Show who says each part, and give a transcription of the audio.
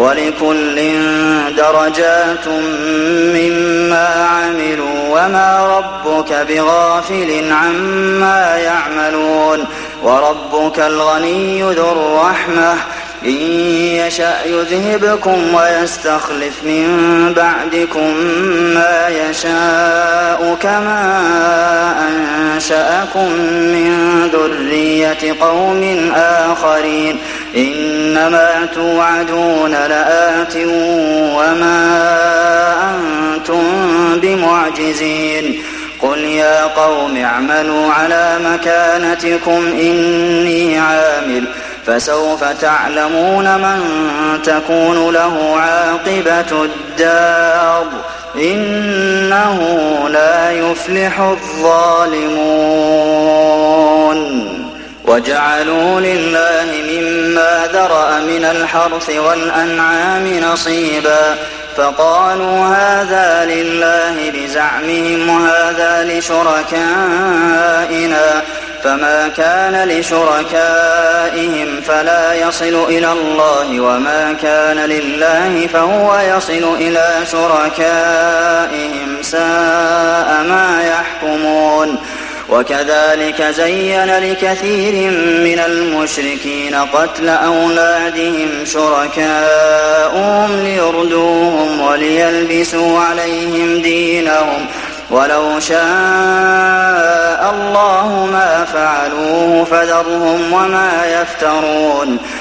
Speaker 1: وَلِكُلٍّ دَرَجَاتٌ مِّمَّا عَمِلُوا وَمَا رَبُّكَ بِغَافِلٍ عَمَّا يَعْمَلُونَ وَرَبُّكَ الْغَنِيُّ ذُو الرَّحْمَةِ إِن يَشَأْ يُذْهِبْكُمْ وَيَسْتَخْلِفْ مِن بَعْدِكُم مَّا يَشَاءُ كَمَا أَنشَأَكُم مِّن ذُرِّيَّةِ قَوْمٍ آخَرِينَ إِنَّمَا تُوعَدُونَ لَآتٍ وَمَا أَنتُم بِمُعْجِزِينَ قُلْ يَا قَوْمِ اعْمَلُوا عَلَىٰ مَكَانَتِكُمْ إِنِّي عَامِلٌ فَسَوْفَ تَعْلَمُونَ مَن تَكُونُ لَهُ عَاقِبَةُ الدَّارِ ۗ إِنَّهُ لَا يُفْلِحُ الظَّالِمُونَ وَجَعَلُوا لِلَّهِ مِمَّا ذَرَأَ مِنَ الْحَرْثِ وَالْأَنْعَامِ نَصِيبًا فَقَالُوا هَٰذَا لِلَّهِ بِزَعْمِهِمْ وَهَٰذَا لِشُرَكَائِنَا فَمَا كَانَ لِشُرَكَائِهِمْ فَلَا يَصِلُ إِلَى اللَّهِ وَمَا كَانَ لِلَّهِ فَهُوَ يَصِلُ إِلَىٰ شُرَكَائِهِمْ ۗ سَاءَ مَا يَحْكُمُونَ وَكَذَٰلِكَ زَيَّنَ لِكَثِيرٍ مِّنَ الْمُشْرِكِينَ قَتْلَ أَوْلَادِهِمْ شُرَكَاؤُهُمْ لِيُرْدُوهُمْ وَلِيَلْبِسُوا عَلَيْهِمْ دِينَهُمْ ۖ وَلَوْ شَاءَ اللَّهُ مَا فَعَلُوهُ فَذَرْهُمْ وَمَا يَفْتَرُونَ